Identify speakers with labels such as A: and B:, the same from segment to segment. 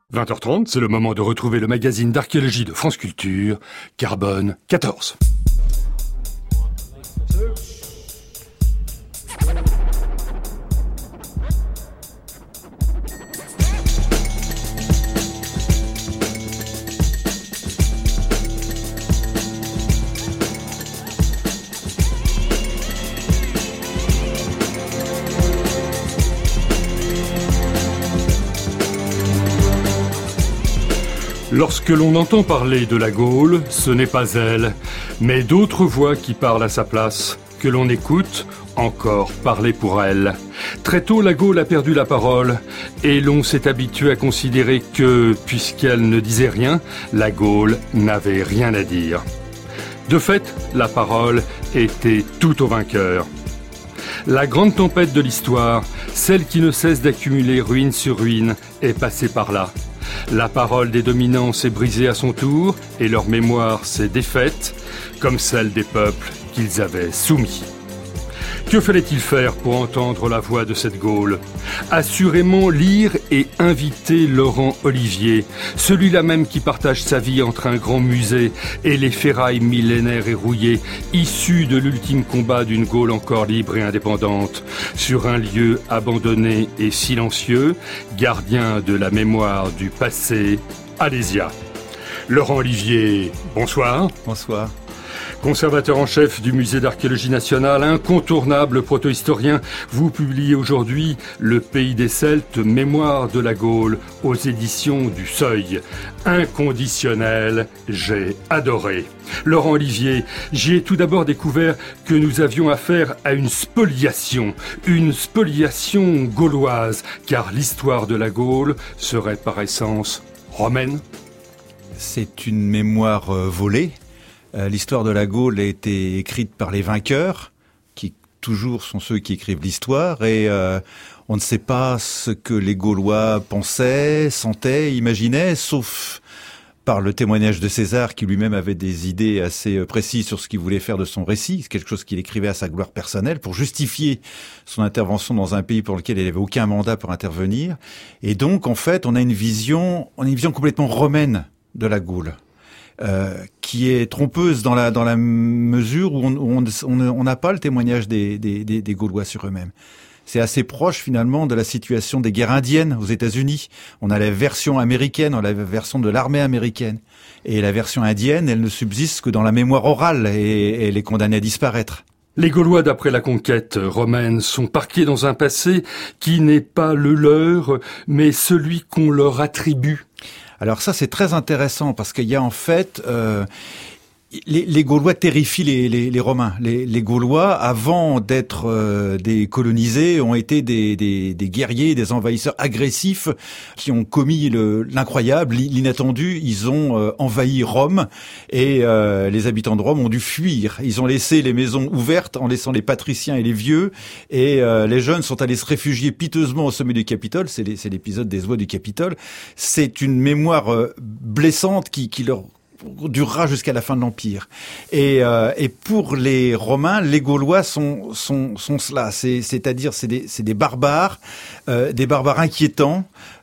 A: 20h30, c'est le moment de retrouver le magazine d'archéologie de France Culture, Carbone 14. Lorsque l'on entend parler de la Gaule, ce n'est pas elle, mais d'autres voix qui parlent à sa place, que l'on écoute encore parler pour elle. Très tôt, la Gaule a perdu la parole, et l'on s'est habitué à considérer que, puisqu'elle ne disait rien, la Gaule n'avait rien à dire. De fait, la parole était tout au vainqueur. La grande tempête de l'histoire, celle qui ne cesse d'accumuler ruine sur ruine, est passée par là. La parole des dominants s'est brisée à son tour et leur mémoire s'est défaite, comme celle des peuples qu'ils avaient soumis. Que fallait-il faire pour entendre la voix de cette Gaule ? Assurément lire et inviter Laurent Olivier, celui-là même qui partage sa vie entre un grand musée et les ferrailles millénaires et rouillées, issues de l'ultime combat d'une Gaule encore libre et indépendante, sur un lieu abandonné et silencieux, gardien de la mémoire du passé, Alésia. Laurent Olivier, bonsoir.
B: Bonsoir.
A: Conservateur en chef du musée d'archéologie nationale, incontournable protohistorien, vous publiez aujourd'hui Le pays des Celtes, mémoire de la Gaule, aux éditions du Seuil. Inconditionnel, j'ai adoré. Laurent Olivier, j'y ai tout d'abord découvert que nous avions affaire à une spoliation gauloise, car l'histoire de la Gaule serait par essence romaine.
B: C'est une mémoire volée. L'histoire de la Gaule a été écrite par les vainqueurs, qui toujours sont ceux qui écrivent l'histoire, et on ne sait pas ce que les Gaulois pensaient, sentaient, imaginaient, sauf par le témoignage de César, qui lui-même avait des idées assez précises sur ce qu'il voulait faire de son récit. C'est quelque chose qu'il écrivait à sa gloire personnelle pour justifier son intervention dans un pays pour lequel il n'avait aucun mandat pour intervenir. Et donc, en fait, on a une vision complètement romaine de la Gaule. Qui est trompeuse dans la mesure où on n'a pas le témoignage des Gaulois sur eux-mêmes. C'est assez proche finalement de la situation des guerres indiennes aux États-Unis. On a la version américaine, on a la version de l'armée américaine. Et la version indienne, elle ne subsiste que dans la mémoire orale et elle est condamnée à disparaître.
A: Les Gaulois, d'après la conquête romaine, sont parqués dans un passé qui n'est pas le leur, mais celui qu'on leur attribue.
B: Alors ça, c'est très intéressant parce qu'il y a en fait... Les Gaulois terrifient les Romains. Les Gaulois, avant d'être des colonisés, ont été des guerriers, des envahisseurs agressifs qui ont commis l'incroyable, l'inattendu. Ils ont envahi Rome et les habitants de Rome ont dû fuir. Ils ont laissé les maisons ouvertes en laissant les patriciens et les vieux, et les jeunes sont allés se réfugier piteusement au sommet du Capitole. C'est l'épisode des oies du Capitole. C'est une mémoire blessante qui leur durera jusqu'à la fin de l'Empire. Et pour les Romains, les Gaulois sont cela. C'est-à-dire, c'est des barbares inquiétants,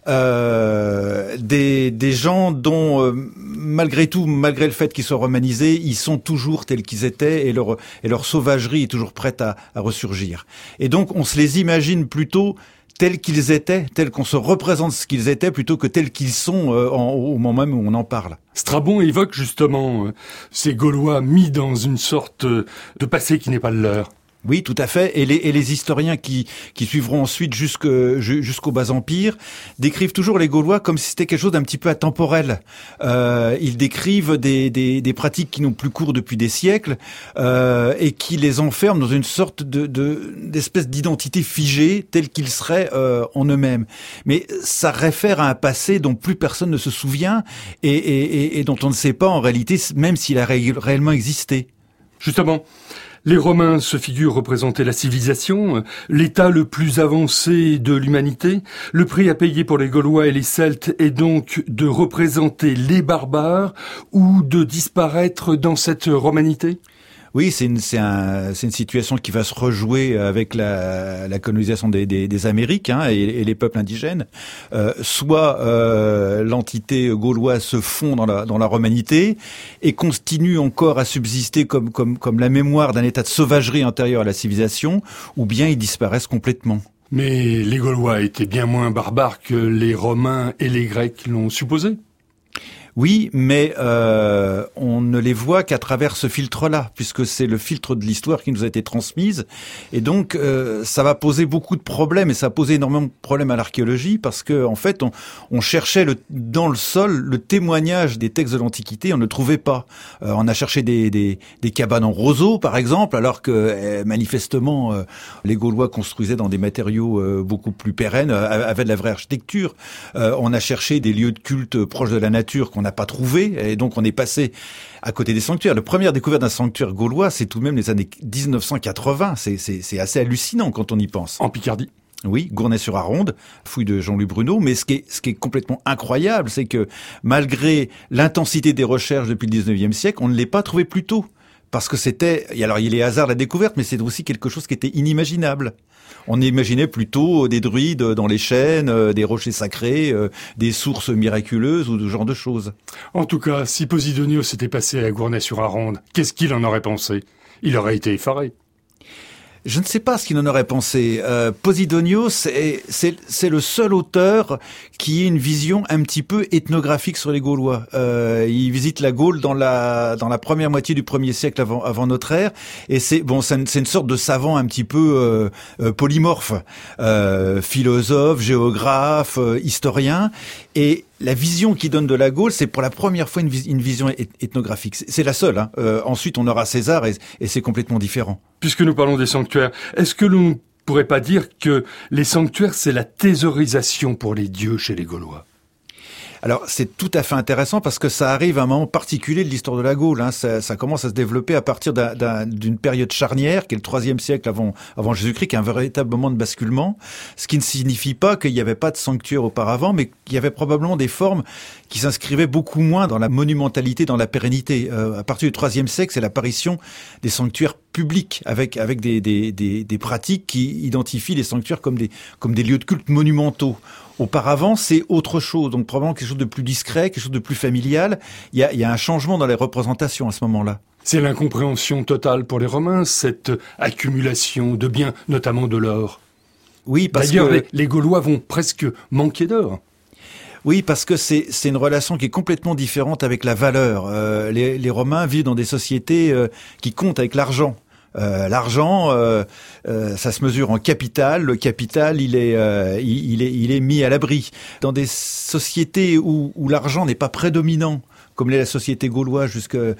B: des gens dont, malgré tout, malgré le fait qu'ils soient romanisés, ils sont toujours tels qu'ils étaient et leur sauvagerie est toujours prête à ressurgir. Et donc, on se les imagine plutôt tels qu'ils étaient, tels qu'on se représente ce qu'ils étaient, plutôt que tels qu'ils sont au moment même où on en parle.
A: Strabon évoque justement ces Gaulois mis dans une sorte de passé qui n'est pas le leur.
B: Oui, tout à fait. Et les historiens qui suivront ensuite jusqu'au Bas Empire décrivent toujours les Gaulois comme si c'était quelque chose d'un petit peu atemporel. Ils décrivent des pratiques qui n'ont plus cours depuis des siècles et qui les enferment dans une sorte d'espèce d'identité figée telle qu'ils seraient en eux-mêmes. Mais ça réfère à un passé dont plus personne ne se souvient et dont on ne sait pas en réalité même s'il a réellement existé.
A: Justement, les Romains se figurent représenter la civilisation, l'état le plus avancé de l'humanité. Le prix à payer pour les Gaulois et les Celtes est donc de représenter les barbares ou de disparaître dans cette romanité ?
B: Oui, c'est une situation qui va se rejouer avec la colonisation des Amériques et les peuples indigènes. Soit l'entité gauloise se fond dans la romanité et continue encore à subsister comme la mémoire d'un état de sauvagerie antérieur à la civilisation, ou bien ils disparaissent complètement.
A: Mais les Gaulois étaient bien moins barbares que les Romains et les Grecs l'ont supposé.
B: Oui, mais on ne les voit qu'à travers ce filtre-là, puisque c'est le filtre de l'histoire qui nous a été transmise. Et donc, ça va poser beaucoup de problèmes, et ça a posé énormément de problèmes à l'archéologie, parce que en fait, on cherchait dans le sol le témoignage des textes de l'Antiquité, on ne le trouvait pas. On a cherché des cabanes en roseau, par exemple, alors que manifestement, les Gaulois construisaient dans des matériaux beaucoup plus pérennes, avaient de la vraie architecture. On a cherché des lieux de culte proches de la nature qu'on n'a pas trouvé, et donc on est passé à côté des sanctuaires. La première découverte d'un sanctuaire gaulois, c'est tout de même les années 1980. C'est assez hallucinant quand on y pense.
A: En Picardie.
B: Oui, Gournay-sur-Aronde, fouille de Jean-Louis Bruneau. Mais ce qui est complètement incroyable, c'est que malgré l'intensité des recherches depuis le 19e siècle, on ne l'ait pas trouvé plus tôt. Parce que alors il y a les hasards de la découverte, mais c'est aussi quelque chose qui était inimaginable. On imaginait plutôt des druides dans les chênes, des rochers sacrés, des sources miraculeuses ou ce genre de choses.
A: En tout cas, si Posidonios s'était passé à Gournay-sur-Aronde, qu'est-ce qu'il en aurait pensé? Il aurait été effaré.
B: Je ne sais pas ce qu'il en aurait pensé. Posidonios, c'est le seul auteur qui ait une vision un petit peu ethnographique sur les Gaulois. Il visite la Gaule dans la première moitié du 1er siècle avant notre ère, et c'est une sorte de savant un petit peu polymorphe, philosophe, géographe, historien, et la vision qu'il donne de la Gaule, c'est pour la première fois une vision ethnographique. C'est la seule. Ensuite, on aura César et c'est complètement différent.
A: Puisque nous parlons des sanctuaires, est-ce que l'on ne pourrait pas dire que les sanctuaires, c'est la thésaurisation pour les dieux chez les Gaulois?
B: Alors, c'est tout à fait intéressant parce que ça arrive à un moment particulier de l'histoire de la Gaule. Ça commence à se développer à partir d'une période charnière, qui est le IIIe siècle avant Jésus-Christ, qui est un véritable moment de basculement. Ce qui ne signifie pas qu'il n'y avait pas de sanctuaire auparavant, mais qu'il y avait probablement des formes qui s'inscrivaient beaucoup moins dans la monumentalité, dans la pérennité. À partir du IIIe siècle, c'est l'apparition des sanctuaires publics, avec des pratiques qui identifient les sanctuaires comme des lieux de culte monumentaux. Auparavant, c'est autre chose, donc probablement quelque chose de plus discret, quelque chose de plus familial. Il y a un changement dans les représentations à ce moment-là.
A: C'est l'incompréhension totale pour les Romains, cette accumulation de biens, notamment de l'or.
B: Oui, parce
A: D'ailleurs,
B: que
A: les Gaulois vont presque manquer d'or.
B: Oui, parce que c'est une relation qui est complètement différente avec la valeur. Les Romains vivent dans des sociétés qui comptent avec l'argent. L'argent, ça se mesure en capital. Le capital, il est mis à l'abri. Dans des sociétés où l'argent n'est pas prédominant, comme l'est la société gauloise jusqu'au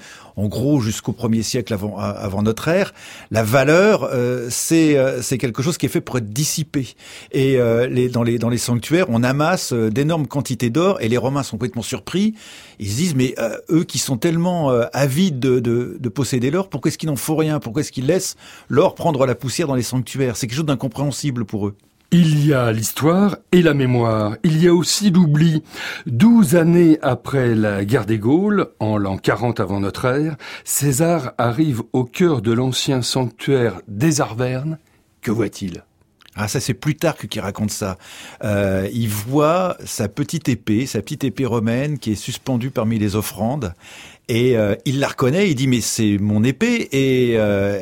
B: 1er siècle avant notre ère, la valeur, c'est quelque chose qui est fait pour être dissipé. Et dans les sanctuaires, on amasse d'énormes quantités d'or, et les Romains sont complètement surpris. Ils se disent, mais eux qui sont tellement avides de posséder l'or, pourquoi est-ce qu'ils n'en font rien? Pourquoi est-ce qu'ils laissent l'or prendre la poussière dans les sanctuaires? C'est quelque chose d'incompréhensible pour eux.
A: Il y a l'histoire et la mémoire. Il y a aussi l'oubli. 12 années après la guerre des Gaules, en l'an 40 avant notre ère, César arrive au cœur de l'ancien sanctuaire des Arvernes. Que voit-il?
B: Ah, ça, c'est Plutarque qui raconte ça. Il voit sa petite épée romaine qui est suspendue parmi les offrandes. Et il la reconnaît, il dit mais c'est mon épée, et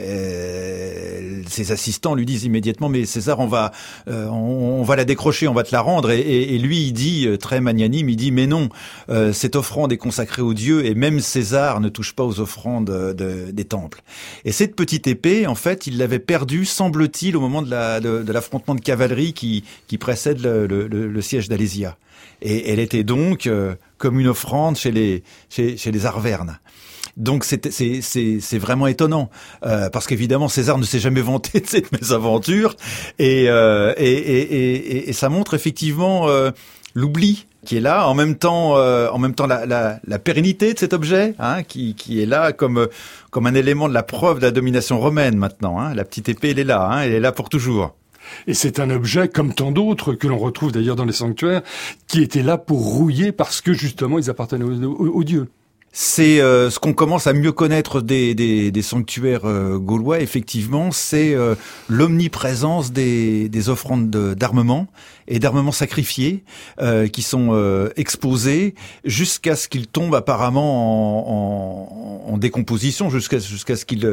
B: ses assistants lui disent immédiatement mais César, on va la décrocher, on va te la rendre, et lui il dit très magnanime, il dit mais non, cette offrande est consacrée aux dieux et même César ne touche pas aux offrandes des temples. Et cette petite épée, en fait, il l'avait perdue, semble-t-il, au moment de l'affrontement de cavalerie qui précède le siège d'Alésia. Et elle était donc comme une offrande chez les Arvernes. Donc c'est vraiment étonnant, parce qu'évidemment César ne s'est jamais vanté de cette mésaventure, et ça montre effectivement l'oubli qui est là, en même temps la pérennité de cet objet, qui est là comme un élément de la preuve de la domination romaine maintenant. La petite épée, elle est là pour toujours.
A: Et c'est un objet, comme tant d'autres, que l'on retrouve d'ailleurs dans les sanctuaires, qui était là pour rouiller parce que justement ils appartenaient aux dieux.
B: C'est ce qu'on commence à mieux connaître des sanctuaires gaulois. Effectivement, c'est l'omniprésence des offrandes d'armement et d'armements sacrifiés qui sont exposés jusqu'à ce qu'ils tombent apparemment en décomposition, jusqu'à ce qu'ils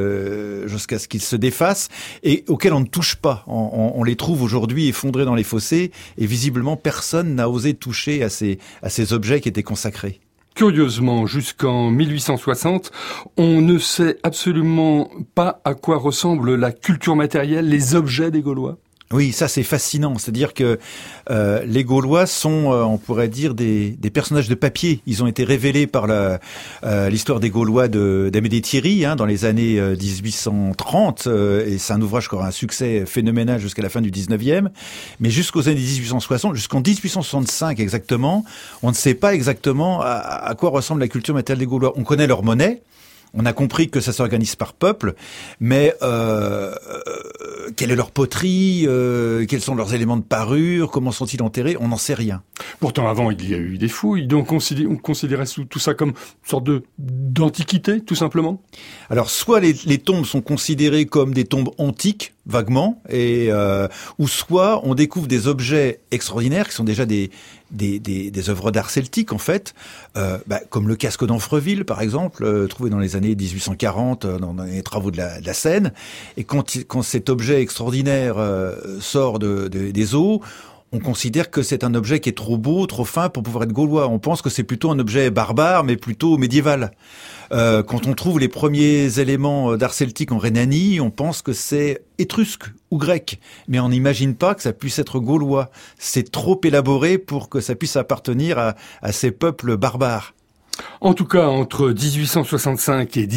B: se défassent et auxquels on ne touche pas. On les trouve aujourd'hui effondrés dans les fossés et visiblement personne n'a osé toucher à ces objets qui étaient consacrés.
A: Curieusement, jusqu'en 1860, on ne sait absolument pas à quoi ressemble la culture matérielle, les objets des Gaulois.
B: Oui, ça c'est fascinant. C'est-à-dire que les Gaulois sont, on pourrait dire, des personnages de papier. Ils ont été révélés par l'histoire des Gaulois d'Amédée Thierry dans les années 1830. Et c'est un ouvrage qui aura un succès phénoménal jusqu'à la fin du 19e. Mais jusqu'aux années 1860, jusqu'en 1865 exactement, on ne sait pas exactement à quoi ressemble la culture matérielle des Gaulois. On connaît leur monnaie. On a compris que ça s'organise par peuple, mais quelle est leur poterie, quels sont leurs éléments de parure, comment sont-ils enterrés, on n'en sait rien.
A: Pourtant, avant, il y a eu des fouilles, donc on considérait tout ça comme une sorte d'antiquité, tout simplement. Alors,
B: soit les tombes sont considérées comme des tombes antiques, vaguement, ou soit on découvre des objets extraordinaires qui sont déjà des œuvres d'art celtique en fait, comme le casque d'Amfreville par exemple, trouvé dans les années 1840 dans les travaux de la Seine. Et quand cet objet extraordinaire sort des eaux, on considère que c'est un objet qui est trop beau, trop fin pour pouvoir être gaulois. On pense que c'est plutôt un objet barbare, mais plutôt médiéval. Quand on trouve les premiers éléments d'art celtique en Rhénanie, on pense que c'est étrusque ou grec. Mais on n'imagine pas que ça puisse être gaulois. C'est trop élaboré pour que ça puisse appartenir à ces peuples barbares.
A: En tout cas, entre 1865 et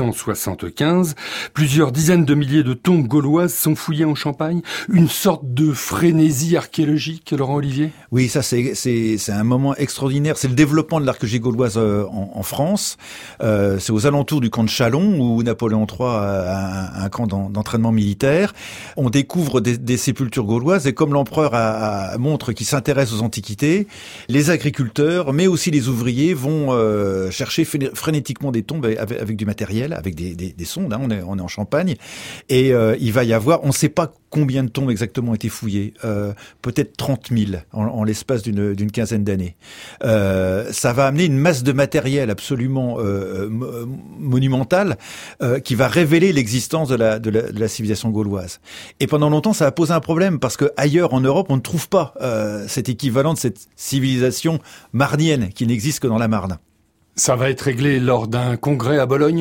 A: 1875, plusieurs dizaines de milliers de tombes gauloises sont fouillées en Champagne. Une sorte de frénésie archéologique, Laurent Olivier ?
B: Oui, ça c'est un moment extraordinaire. C'est le développement de l'archéologie gauloise en France. C'est aux alentours du camp de Châlons où Napoléon III a un camp d'entraînement militaire. On découvre des sépultures gauloises et comme l'empereur montre qu'il s'intéresse aux antiquités, les agriculteurs, mais aussi les ouvriers vont chercher frénétiquement des tombes avec du matériel, avec des sondes. On est en Champagne et il va y avoir, on ne sait pas combien de tombes exactement ont été fouillées, peut-être 30 000 en l'espace d'une quinzaine d'années. Ça va amener une masse de matériel absolument monumentale qui va révéler l'existence de la civilisation gauloise. Et pendant longtemps, ça a posé un problème parce que ailleurs en Europe, on ne trouve pas cet équivalent de cette civilisation marnienne qui n'existe que dans la Marne.
A: Ça va être réglé lors d'un congrès à Bologne ?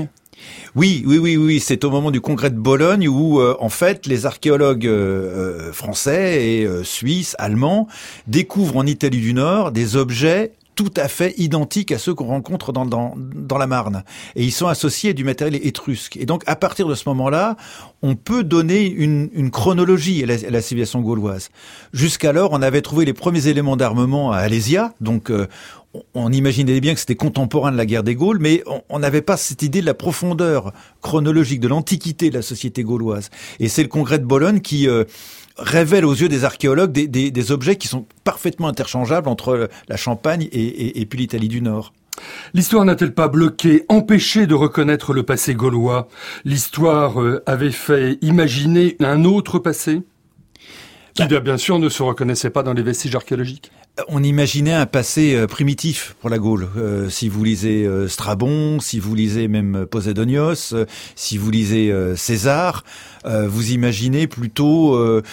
B: Oui. C'est au moment du congrès de Bologne où, en fait, les archéologues français et suisses, allemands découvrent en Italie du Nord des objets tout à fait identiques à ceux qu'on rencontre dans la Marne. Et ils sont associés à du matériel étrusque. Et donc, à partir de ce moment-là, on peut donner une chronologie à la civilisation gauloise. Jusqu'alors, on avait trouvé les premiers éléments d'armement à Alésia, donc on imaginait bien que c'était contemporain de la guerre des Gaules, mais on n'avait pas cette idée de la profondeur chronologique, de l'antiquité de la société gauloise. Et c'est le congrès de Bologne qui révèle aux yeux des archéologues des objets qui sont parfaitement interchangeables entre la Champagne et puis l'Italie du Nord.
A: L'histoire n'a-t-elle pas bloqué, empêché de reconnaître le passé gaulois ? L'histoire avait fait imaginer un autre passé qui, bien sûr, ne se reconnaissait pas dans les vestiges archéologiques.
B: On imaginait un passé primitif pour la Gaule. Si vous lisez Strabon, si vous lisez même Posédonios, si vous lisez César, vous imaginez plutôt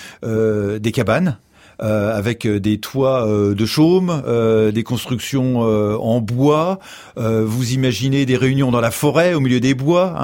B: des cabanes avec des toits de chaume, des constructions en bois. Vous imaginez des réunions dans la forêt, au milieu des bois.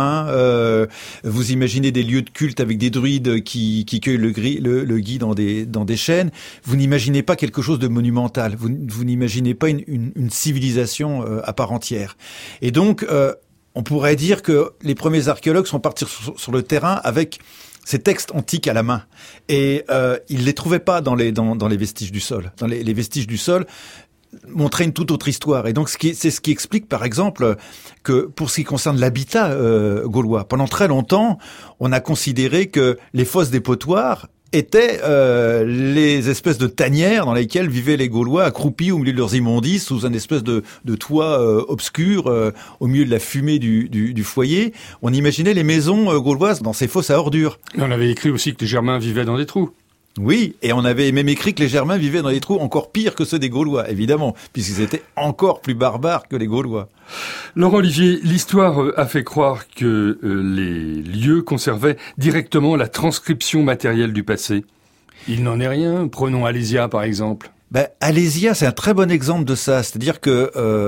B: Vous imaginez des lieux de culte avec des druides qui cueillent le gui dans des chênes. Vous n'imaginez pas quelque chose de monumental. Vous n'imaginez pas une civilisation à part entière. Et donc, on pourrait dire que les premiers archéologues sont partis sur le terrain avec ces textes antiques à la main. Et ils les trouvaient pas dans les vestiges du sol. Dans les vestiges du sol montraient une toute autre histoire. Et donc c'est ce qui explique par exemple que pour ce qui concerne l'habitat gaulois, pendant très longtemps, on a considéré que les fosses des potoirs étaient les espèces de tanières dans lesquelles vivaient les Gaulois accroupis au milieu de leurs immondices, sous un espèce de toit obscur, au milieu de la fumée du foyer. On imaginait les maisons gauloises dans ces fosses à ordures.
A: Et on avait écrit aussi que les Germains vivaient dans des trous.
B: Oui, et on avait même écrit que les Germains vivaient dans des trous encore pires que ceux des Gaulois, évidemment, puisqu'ils étaient encore plus barbares que les Gaulois.
A: Laurent Olivier, l'histoire a fait croire que les lieux conservaient directement la transcription matérielle du passé. Il n'en est rien. Prenons Alésia, par exemple.
B: Alésia, c'est un très bon exemple de ça. C'est-à-dire que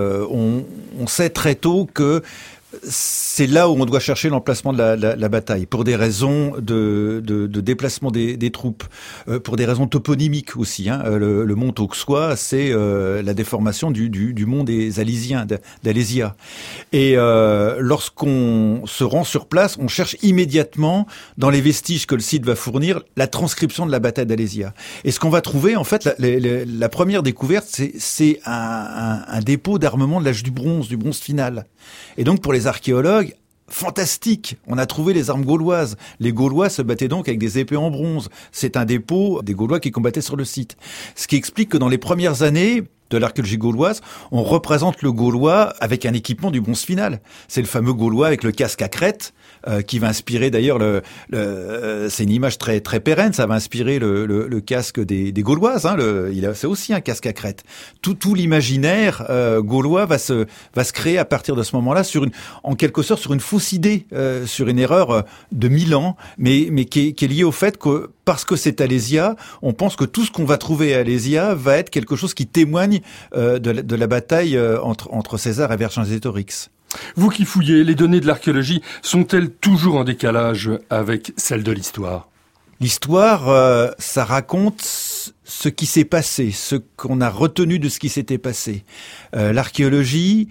B: on sait très tôt que c'est là où on doit chercher l'emplacement de la bataille, pour des raisons de déplacement des troupes, pour des raisons toponymiques aussi. Le mont Auxois, c'est la déformation du mont des Alésiens, d'Alésia. Et lorsqu'on se rend sur place, on cherche immédiatement, dans les vestiges que le site va fournir, la transcription de la bataille d'Alésia. Et ce qu'on va trouver, en fait, la première découverte, c'est un dépôt d'armement de l'âge du bronze final. Et donc, pour les archéologues, fantastique, on a trouvé les armes gauloises. Les Gaulois se battaient donc avec des épées en bronze. C'est un dépôt des Gaulois qui combattaient sur le site. Ce qui explique que dans les premières années de l'archéologie gauloise, on représente le Gaulois avec un équipement du bronze final. C'est le fameux Gaulois avec le casque à crête, qui va inspirer d'ailleurs c'est une image très très pérenne, ça va inspirer le casque des Gauloises. C'est aussi un casque à crête. Tout l'imaginaire gaulois va se créer à partir de ce moment-là en quelque sorte sur une fausse idée, sur une erreur de 1000 ans, mais qui est liée au fait que parce que c'est Alésia, on pense que tout ce qu'on va trouver à Alésia va être quelque chose qui témoigne de la bataille entre César et Vercingétorix.
A: Vous qui fouillez, les données de l'archéologie sont-elles toujours en décalage avec celles de l'histoire ?
B: L'histoire, ça raconte ce qui s'est passé, ce qu'on a retenu de ce qui s'était passé. L'archéologie,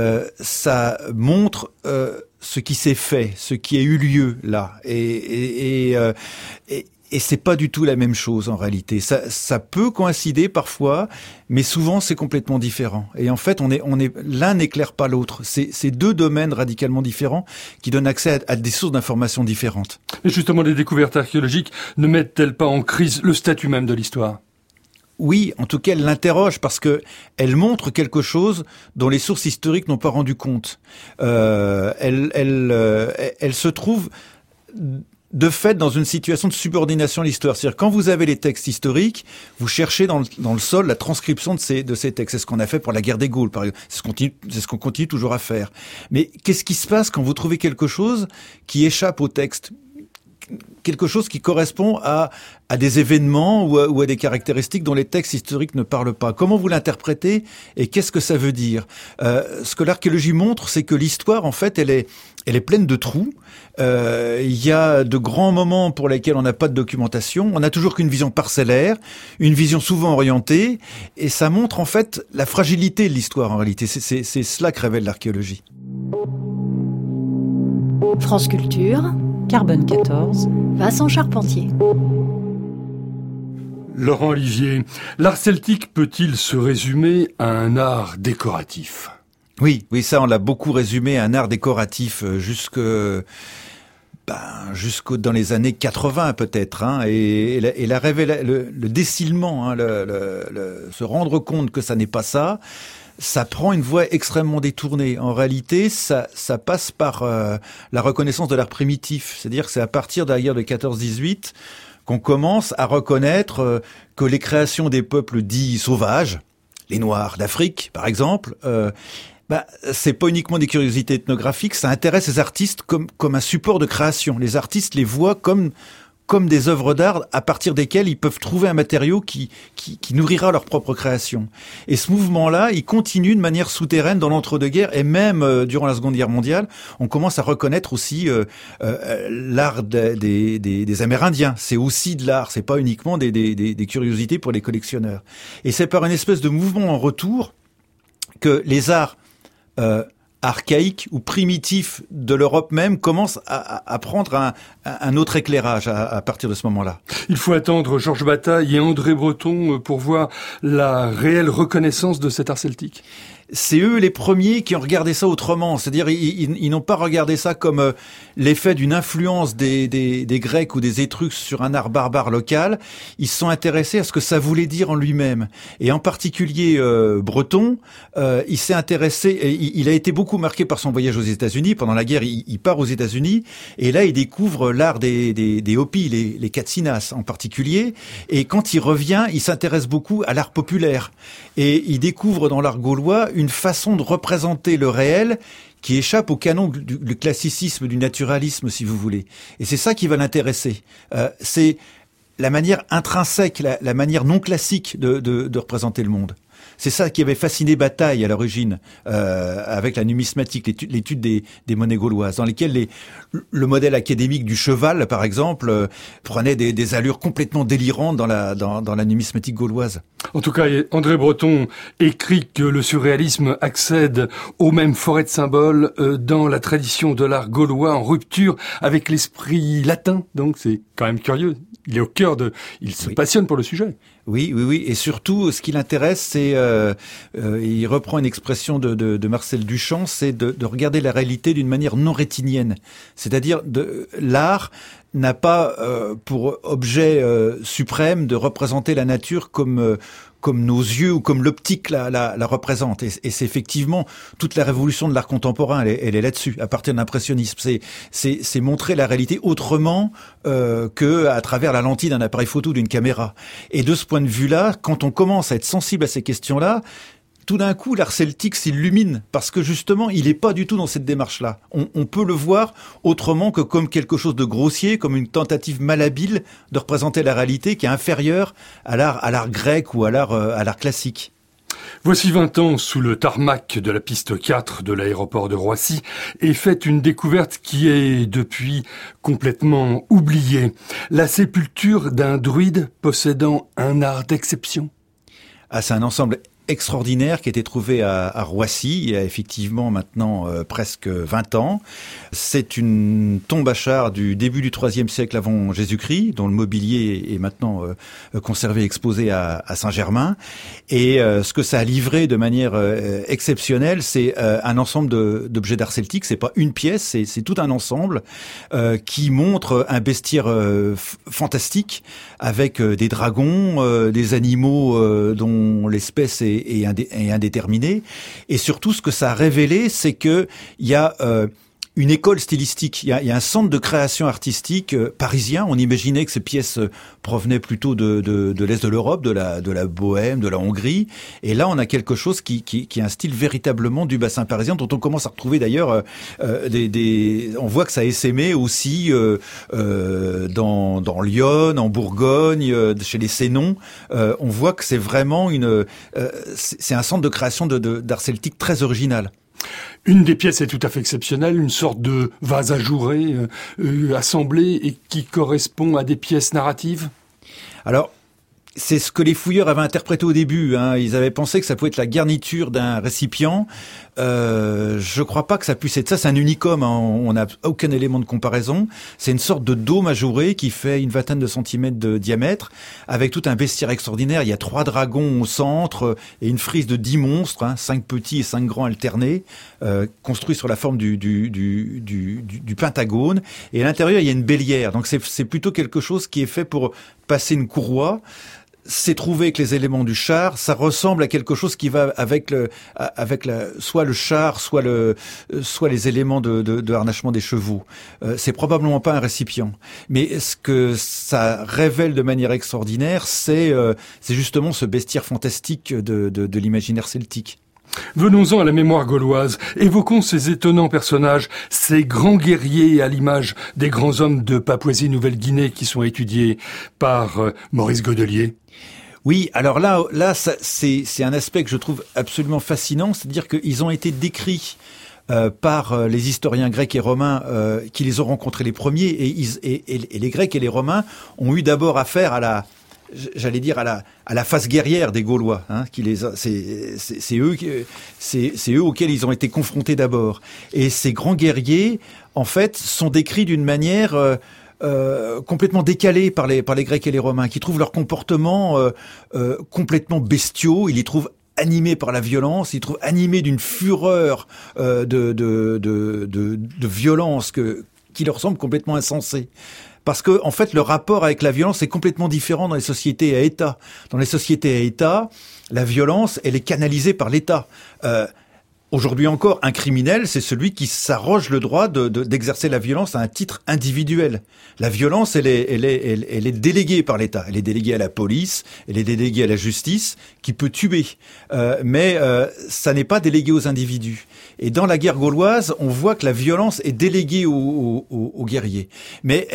B: ça montre ce qui s'est fait, ce qui a eu lieu là. Et c'est pas du tout la même chose en réalité. Ça peut coïncider parfois, mais souvent c'est complètement différent. Et en fait, l'un n'éclaire pas l'autre. C'est deux domaines radicalement différents qui donnent accès à des sources d'informations différentes.
A: Et justement, les découvertes archéologiques ne mettent-elles pas en crise le statut même de l'histoire ?
B: Oui, en tout cas, elle l'interroge parce que elle montre quelque chose dont les sources historiques n'ont pas rendu compte. Elle se trouve de fait dans une situation de subordination à l'histoire. C'est-à-dire, quand vous avez les textes historiques, vous cherchez dans le sol la transcription de ces textes. C'est ce qu'on a fait pour la guerre des Gaules, par exemple. C'est ce qu'on continue toujours à faire. Mais qu'est-ce qui se passe quand vous trouvez quelque chose qui échappe au texte ? Quelque chose qui correspond à des événements ou à des caractéristiques dont les textes historiques ne parlent pas. Comment vous l'interprétez et qu'est-ce que ça veut dire ? Ce que l'archéologie montre, c'est que l'histoire, en fait, elle est pleine de trous. Il y a de grands moments pour lesquels on n'a pas de documentation. On n'a toujours qu'une vision parcellaire, une vision souvent orientée, et ça montre en fait la fragilité de l'histoire en réalité. C'est cela que révèle l'archéologie.
C: France Culture,
D: Carbone 14,
C: Vincent Charpentier.
A: Laurent Olivier, l'art celtique peut-il se résumer à un art décoratif ?
B: Oui, ça on l'a beaucoup résumé à un art décoratif jusque dans les années 80 peut-être, et le décilement, se rendre compte que ça n'est pas ça. Ça prend une voie extrêmement détournée. En réalité, ça passe par la reconnaissance de l'art primitif. C'est-à-dire que c'est à partir de la guerre de 14-18 qu'on commence à reconnaître que les créations des peuples dits sauvages, les Noirs d'Afrique par exemple, c'est pas uniquement des curiosités ethnographiques, ça intéresse les artistes comme un support de création. Les artistes les voient comme des œuvres d'art à partir desquelles ils peuvent trouver un matériau qui nourrira leur propre création. Et ce mouvement-là, il continue de manière souterraine dans l'entre-deux-guerres et même durant la Seconde Guerre mondiale, on commence à reconnaître aussi l'art des Amérindiens. C'est aussi de l'art, c'est pas uniquement des curiosités pour les collectionneurs. Et c'est par une espèce de mouvement en retour que les arts archaïques ou primitifs de l'Europe même commencent à prendre un autre éclairage à partir de ce moment-là.
A: Il faut attendre Georges Bataille et André Breton pour voir la réelle reconnaissance de cet art celtique.
B: c'est eux les premiers qui ont regardé ça autrement. C'est-à-dire, ils n'ont pas regardé ça comme l'effet d'une influence des Grecs ou des Étrusques sur un art barbare local. Ils se sont intéressés à ce que ça voulait dire en lui-même. Et en particulier Breton, il s'est intéressé, et il a été beaucoup marqué par son voyage aux États-Unis. Pendant la guerre, il part aux États-Unis, et là, il découvre l'art des Hopis, les Katsinas en particulier. Et quand il revient, il s'intéresse beaucoup à l'art populaire. Et il découvre dans l'art gaulois une façon de représenter le réel qui échappe au canon du classicisme, du naturalisme, si vous voulez. Et c'est ça qui va l'intéresser. C'est la manière intrinsèque, la manière non classique de représenter le monde. C'est ça qui avait fasciné Bataille à l'origine, avec la numismatique, l'étude des monnaies gauloises, dans lesquelles le modèle académique du cheval, par exemple, prenait des allures complètement délirantes dans la numismatique gauloise.
A: En tout cas, André Breton écrit que le surréalisme accède aux mêmes forêts de symboles dans la tradition de l'art gaulois, en rupture avec l'esprit latin. Donc c'est quand même curieux. Il est au cœur il se passionne pour le sujet.
B: Oui. Et surtout, ce qui l'intéresse, c'est, il reprend une expression de Marcel Duchamp, c'est de regarder la réalité d'une manière non rétinienne. C'est-à-dire, l'art n'a pas pour objet suprême de représenter la nature comme nos yeux ou comme l'optique la représente. Et c'est effectivement toute la révolution de l'art contemporain, elle est là-dessus, à partir de l'impressionnisme. C'est montrer la réalité autrement que à travers la lentille d'un appareil photo ou d'une caméra. Et de ce point de vue-là, quand on commence à être sensible à ces questions-là, tout d'un coup, l'art celtique s'illumine parce que justement, il n'est pas du tout dans cette démarche-là. On peut le voir autrement que comme quelque chose de grossier, comme une tentative malhabile de représenter la réalité qui est inférieure à l'art grec ou à l'art classique.
A: Voici 20 ans sous le tarmac de la piste 4 de l'aéroport de Roissy et fait une découverte qui est depuis complètement oubliée. La sépulture d'un druide possédant un art d'exception.
B: Ah, c'est un ensemble extraordinaire qui a été trouvé à Roissy il y a effectivement maintenant presque 20 ans. C'est une tombe à char du début du IIIe siècle avant Jésus-Christ, dont le mobilier est maintenant conservé et exposé à Saint-Germain. Et ce que ça a livré de manière exceptionnelle, c'est un ensemble d'objets d'art celtique. C'est pas une pièce, c'est tout un ensemble qui montre un bestiaire fantastique avec des dragons, des animaux dont l'espèce est indéterminé. Et surtout, ce que ça a révélé, c'est que il y a une école stylistique. Il y a un centre de création artistique parisien. On imaginait que ces pièces provenaient plutôt de l'Est de l'Europe, de la Bohème, de la Hongrie. Et là, on a quelque chose qui est un style véritablement du bassin parisien, dont on commence à retrouver d'ailleurs on voit que ça a essaimé aussi dans Lyon, en Bourgogne, chez les Sénons. On voit que c'est vraiment c'est un centre de création d'art celtique très original.
A: Une des pièces est tout à fait exceptionnelle, une sorte de vase ajouré, assemblé et qui correspond à des pièces narratives.
B: Alors, c'est ce que les fouilleurs avaient interprété au début. Ils avaient pensé que ça pouvait être la garniture d'un récipient. Je crois pas que ça puisse être ça. C'est un unicum. On n'a aucun élément de comparaison. C'est une sorte de dôme ajouré qui fait une vingtaine de centimètres de diamètre, avec tout un bestiaire extraordinaire. Il y a 3 dragons au centre et une frise de 10 monstres, 5 petits et 5 grands alternés, construits sur la forme du pentagone. Et à l'intérieur, il y a une bélière. Donc c'est plutôt quelque chose qui est fait pour passer une courroie. C'est trouvé que les éléments du char, ça ressemble à quelque chose qui va avec soit le char, soit les éléments de harnachement des chevaux. C'est probablement pas un récipient. Mais ce que ça révèle de manière extraordinaire, c'est justement ce bestiaire fantastique de l'imaginaire celtique.
A: Venons-en à la mémoire gauloise. Évoquons ces étonnants personnages, ces grands guerriers à l'image des grands hommes de Papouasie-Nouvelle-Guinée qui sont étudiés par Maurice Godelier.
B: Oui, alors là, c'est un aspect que je trouve absolument fascinant, c'est-à-dire qu'ils ont été décrits par les historiens grecs et romains qui les ont rencontrés les premiers, et les Grecs et les Romains ont eu d'abord affaire à la face guerrière des Gaulois, c'est eux auxquels ils ont été confrontés d'abord. Et ces grands guerriers, en fait, sont décrits d'une manière complètement décalée par les Grecs et les Romains, qui trouvent leur comportement complètement bestiaux. Ils les trouvent animé par la violence, il trouve animé d'une fureur de violence qui leur semble complètement insensée. Parce que, en fait, le rapport avec la violence est complètement différent dans les sociétés à État. Dans les sociétés à État, la violence, elle est canalisée par l'État. Aujourd'hui encore, un criminel, c'est celui qui s'arroge le droit d'exercer la violence à un titre individuel. La violence, elle est déléguée par l'État. Elle est déléguée à la police, elle est déléguée à la justice, qui peut tuer. Mais ça n'est pas délégué aux individus. Et dans la guerre gauloise, on voit que la violence est déléguée aux guerriers. Mais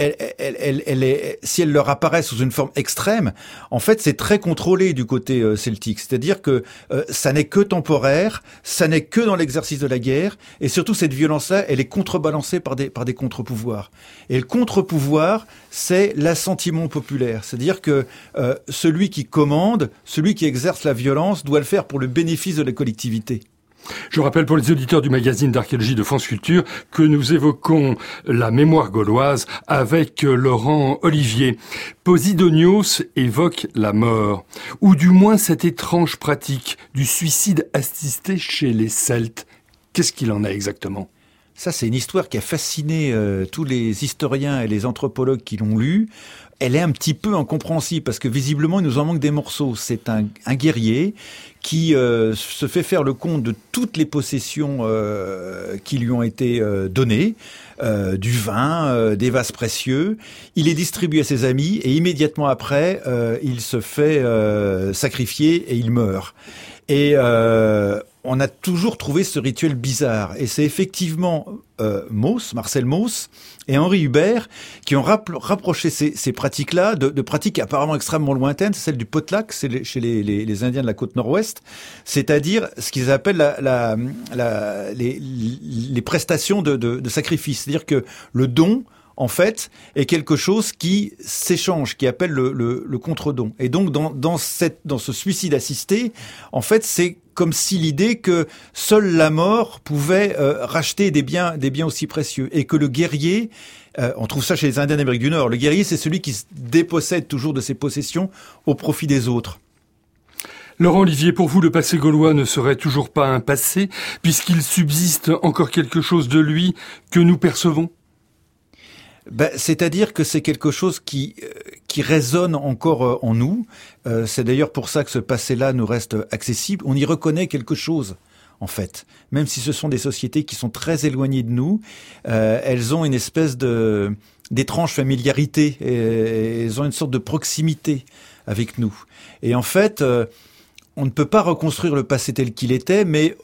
B: si elle leur apparaît sous une forme extrême, en fait, c'est très contrôlé du côté celtique. C'est-à-dire que ça n'est que temporaire, ça n'est que dans l'exercice de la guerre, et surtout cette violence-là, elle est contrebalancée par des contre-pouvoirs. Et le contre-pouvoir, c'est l'assentiment populaire. C'est-à-dire que celui qui commande, celui qui exerce la violence, doit le faire pour le bénéfice de la collectivité.
A: Je rappelle pour les auditeurs du magazine d'archéologie de France Culture que nous évoquons la mémoire gauloise avec Laurent Olivier. Posidonios évoque la mort, ou du moins cette étrange pratique du suicide assisté chez les Celtes. Qu'est-ce qu'il en a exactement ?
B: Ça, c'est une histoire qui a fasciné tous les historiens et les anthropologues qui l'ont lu. Elle est un petit peu incompréhensible parce que visiblement, il nous en manque des morceaux. C'est un guerrier qui se fait faire le compte de toutes les possessions qui lui ont été données, du vin, des vases précieux. Il les distribue à ses amis et immédiatement après, il se fait sacrifier et il meurt. Et on a toujours trouvé ce rituel bizarre. Et c'est effectivement Marcel Mauss et Henri Hubert qui ont rapproché ces pratiques-là de pratiques apparemment extrêmement lointaines. C'est celle du potlatch, c'est chez les Indiens de la côte nord-ouest. C'est-à-dire ce qu'ils appellent les prestations de sacrifice. C'est-à-dire que le don, en fait, est quelque chose qui s'échange, qui appelle le contre-don. Et donc, dans ce suicide assisté, en fait, c'est comme si l'idée que seule la mort pouvait racheter des biens aussi précieux. Et que le guerrier, on trouve ça chez les Indiens d'Amérique du Nord, le guerrier, c'est celui qui se dépossède toujours de ses possessions au profit des autres.
A: Laurent Olivier, pour vous, le passé gaulois ne serait toujours pas un passé, puisqu'il subsiste encore quelque chose de lui que nous percevons ?
B: C'est-à-dire que c'est quelque chose qui résonne encore en nous. C'est d'ailleurs pour ça que ce passé-là nous reste accessible. On y reconnaît quelque chose, en fait. Même si ce sont des sociétés qui sont très éloignées de nous, elles ont une espèce d'étrange familiarité. Et elles ont une sorte de proximité avec nous. Et en fait, on ne peut pas reconstruire le passé tel qu'il était, mais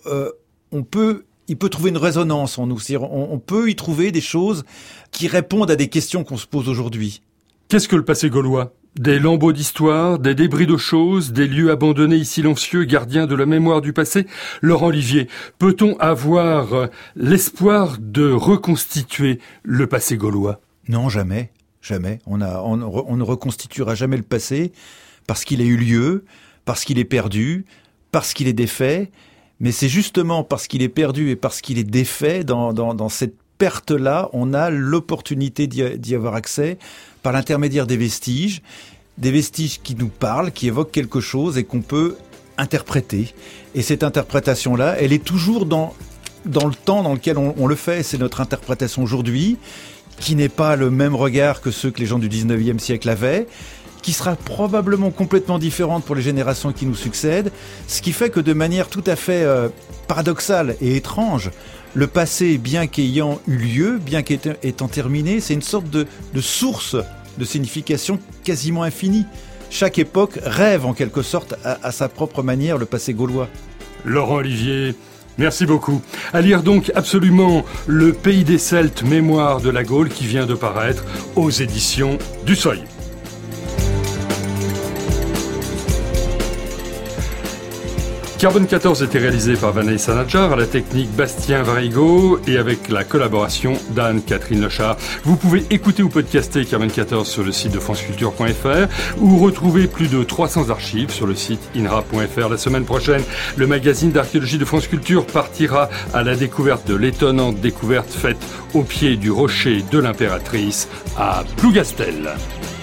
B: il peut trouver une résonance en nous. C'est-à-dire, on peut y trouver des choses qui répondent à des questions qu'on se pose aujourd'hui.
A: Qu'est-ce que le passé gaulois ? Des lambeaux d'histoire, des débris de choses, des lieux abandonnés et silencieux, gardiens de la mémoire du passé ? Laurent Olivier, peut-on avoir l'espoir de reconstituer le passé gaulois ?
B: Non, jamais. Jamais. On ne reconstituera jamais le passé parce qu'il a eu lieu, parce qu'il est perdu, parce qu'il est défait. Mais c'est justement parce qu'il est perdu et parce qu'il est défait, dans cette perte-là, on a l'opportunité d'y avoir accès par l'intermédiaire des vestiges qui nous parlent, qui évoquent quelque chose et qu'on peut interpréter. Et cette interprétation-là, elle est toujours dans le temps dans lequel on le fait. C'est notre interprétation aujourd'hui, qui n'est pas le même regard que ceux que les gens du 19e siècle avaient, qui sera probablement complètement différente pour les générations qui nous succèdent, ce qui fait que de manière tout à fait paradoxale et étrange, le passé, bien qu'ayant eu lieu, bien qu'étant terminé, c'est une sorte de source de signification quasiment infinie. Chaque époque rêve en quelque sorte à sa propre manière le passé gaulois.
A: Laurent Olivier, merci beaucoup. À lire donc absolument Le Pays des Celtes, mémoire de la Gaule, qui vient de paraître aux éditions du Seuil. Carbone 14 était réalisé par Vanessa Nadjar, à la technique Bastien Varigo et avec la collaboration d'Anne-Catherine Lechard. Vous pouvez écouter ou podcaster Carbone 14 sur le site de franceculture.fr ou retrouver plus de 300 archives sur le site inra.fr. La semaine prochaine, le magazine d'archéologie de France Culture partira à la découverte de l'étonnante découverte faite au pied du rocher de l'impératrice à Plougastel.